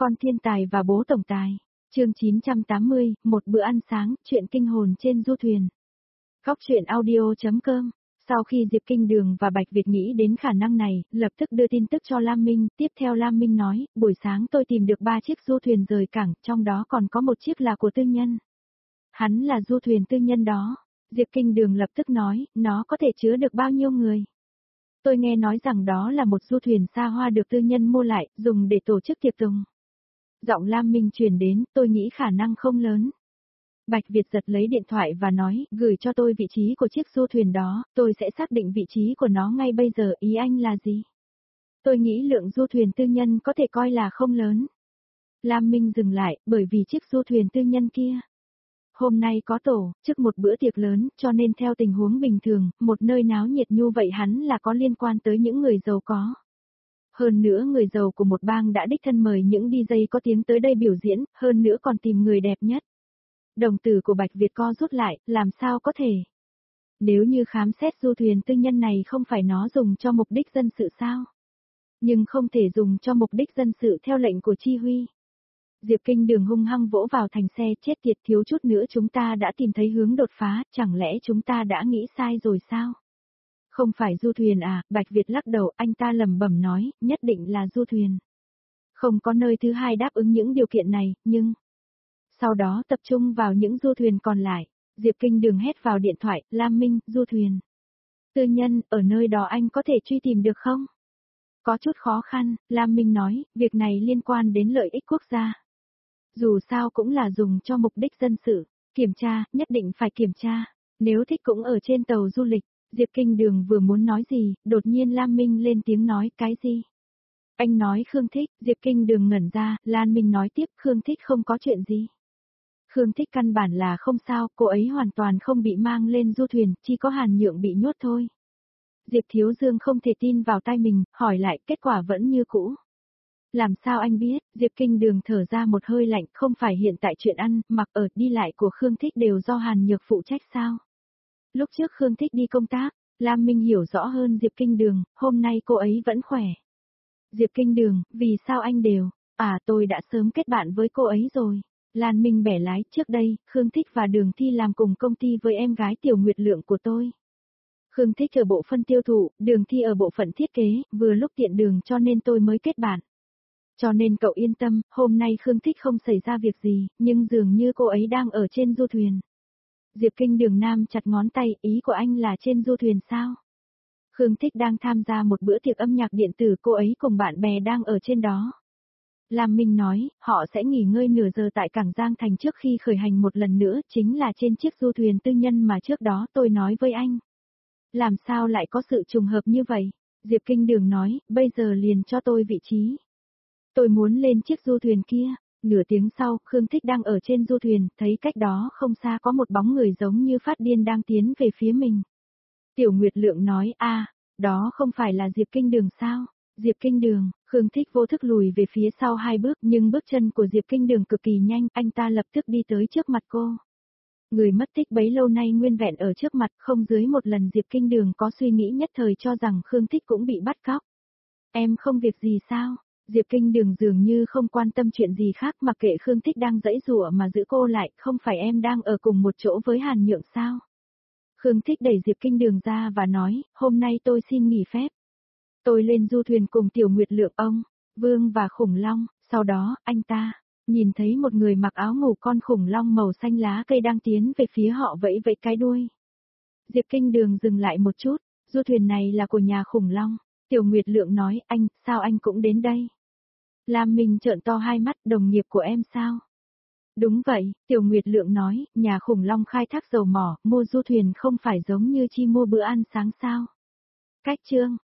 Con thiên tài và bố tổng tài. Chương 980, một bữa ăn sáng, chuyện kinh hồn trên du thuyền. Góc truyện audio.com. Sau khi Diệp Kinh Đường và Bạch Việt nghĩ đến khả năng này, lập tức đưa tin tức cho Lam Minh, tiếp theo Lam Minh nói, buổi sáng tôi tìm được 3 chiếc du thuyền rời cảng, trong đó còn có một chiếc là của tư nhân. Hắn là du thuyền tư nhân đó. Diệp Kinh Đường lập tức nói, nó có thể chứa được bao nhiêu người? Tôi nghe nói rằng đó là một du thuyền xa hoa được tư nhân mua lại, dùng để tổ chức tiệc tùng. Giọng Lam Minh truyền đến, tôi nghĩ khả năng không lớn. Bạch Việt giật lấy điện thoại và nói, gửi cho tôi vị trí của chiếc du thuyền đó, tôi sẽ xác định vị trí của nó ngay bây giờ, ý anh là gì? Tôi nghĩ lượng du thuyền tư nhân có thể coi là không lớn. Lam Minh dừng lại, bởi vì chiếc du thuyền tư nhân kia. Hôm nay có tổ, trước một bữa tiệc lớn, cho nên theo tình huống bình thường, một nơi náo nhiệt như vậy hắn là có liên quan tới những người giàu có. Hơn nữa người giàu của một bang đã đích thân mời những DJ có tiếng tới đây biểu diễn, hơn nữa còn tìm người đẹp nhất. Đồng tử của Bạch Việt co rút lại, làm sao có thể? Nếu như khám xét du thuyền tư nhân này không phải nó dùng cho mục đích dân sự sao? Nhưng không thể dùng cho mục đích dân sự theo lệnh của Chi Huy. Diệp Kinh Đường hung hăng vỗ vào thành xe, chết tiệt, thiếu chút nữa chúng ta đã tìm thấy hướng đột phá, chẳng lẽ chúng ta đã nghĩ sai rồi sao? Không phải du thuyền à? Bạch Việt lắc đầu, anh ta lẩm bẩm nói, nhất định là du thuyền. Không có nơi thứ hai đáp ứng những điều kiện này, nhưng... Sau đó tập trung vào những du thuyền còn lại. Diệp Kinh Đường hét vào điện thoại, Lam Minh, du thuyền. Tư nhân, ở nơi đó anh có thể truy tìm được không? Có chút khó khăn, Lam Minh nói, việc này liên quan đến lợi ích quốc gia. Dù sao cũng là dùng cho mục đích dân sự, kiểm tra, nhất định phải kiểm tra. Nếu thích cũng ở trên tàu du lịch. Diệp Kinh Đường vừa muốn nói gì, đột nhiên Lam Minh lên tiếng nói, cái gì? Anh nói Khương Thích, Diệp Kinh Đường ngẩn ra, Lam Minh nói tiếp, Khương Thích không có chuyện gì. Khương Thích căn bản là không sao, cô ấy hoàn toàn không bị mang lên du thuyền, chỉ có Hàn Nhượng bị nhốt thôi. Diệp Thiếu Dương không thể tin vào tai mình, hỏi lại, kết quả vẫn như cũ. Làm sao anh biết? Diệp Kinh Đường thở ra một hơi lạnh, không phải hiện tại chuyện ăn, mặc ở, đi lại của Khương Thích đều do Hàn Nhược phụ trách sao? Lúc trước Khương Thích đi công tác, Lam Minh hiểu rõ hơn Diệp Kinh Đường, hôm nay cô ấy vẫn khỏe. Diệp Kinh Đường, vì sao anh đều? À, tôi đã sớm kết bạn với cô ấy rồi. Lan Minh bẻ lái, trước đây, Khương Thích và Đường Thi làm cùng công ty với em gái Tiểu Nguyệt Lượng của tôi. Khương Thích ở bộ phận tiêu thụ, Đường Thi ở bộ phận thiết kế, vừa lúc tiện đường cho nên tôi mới kết bạn. Cho nên cậu yên tâm, hôm nay Khương Thích không xảy ra việc gì, nhưng dường như cô ấy đang ở trên du thuyền. Diệp Kinh Đường Nam chặt ngón tay, ý của anh là trên du thuyền sao? Khương Thích đang tham gia một bữa tiệc âm nhạc điện tử, cô ấy cùng bạn bè đang ở trên đó. Lam Minh nói, họ sẽ nghỉ ngơi nửa giờ tại cảng Giang Thành trước khi khởi hành một lần nữa, chính là trên chiếc du thuyền tư nhân mà trước đó tôi nói với anh. Làm sao lại có sự trùng hợp như vậy? Diệp Kinh Đường nói, bây giờ liền cho tôi vị trí. Tôi muốn lên chiếc du thuyền kia. Nửa tiếng sau, Khương Thích đang ở trên du thuyền, thấy cách đó không xa có một bóng người giống như phát điên đang tiến về phía mình. Tiểu Nguyệt Lượng nói, đó không phải là Diệp Kinh Đường sao? Diệp Kinh Đường, Khương Thích vô thức lùi về phía sau 2 bước, nhưng bước chân của Diệp Kinh Đường cực kỳ nhanh, anh ta lập tức đi tới trước mặt cô. Người mất tích bấy lâu nay nguyên vẹn ở trước mặt, không dưới một lần Diệp Kinh Đường có suy nghĩ nhất thời cho rằng Khương Thích cũng bị bắt cóc. Em không việc gì sao? Diệp Kinh Đường dường như không quan tâm chuyện gì khác, mặc kệ Khương Thích đang giãy giụa mà giữ cô lại, không phải em đang ở cùng một chỗ với Hàn Nhượng sao? Khương Thích đẩy Diệp Kinh Đường ra và nói, hôm nay tôi xin nghỉ phép. Tôi lên du thuyền cùng Tiểu Nguyệt Lượng, ông, Vương và khủng long, sau đó, anh ta, nhìn thấy một người mặc áo ngủ con khủng long màu xanh lá cây đang tiến về phía họ vẫy vẫy cái đuôi. Diệp Kinh Đường dừng lại một chút, du thuyền này là của nhà khủng long. Tiểu Nguyệt Lượng nói, anh, sao anh cũng đến đây? Lam Minh trợn to hai mắt, đồng nghiệp của em sao? Đúng vậy, Tiểu Nguyệt Lượng nói, nhà khủng long khai thác dầu mỏ, mua du thuyền không phải giống như chi mua bữa ăn sáng sao? Cách chương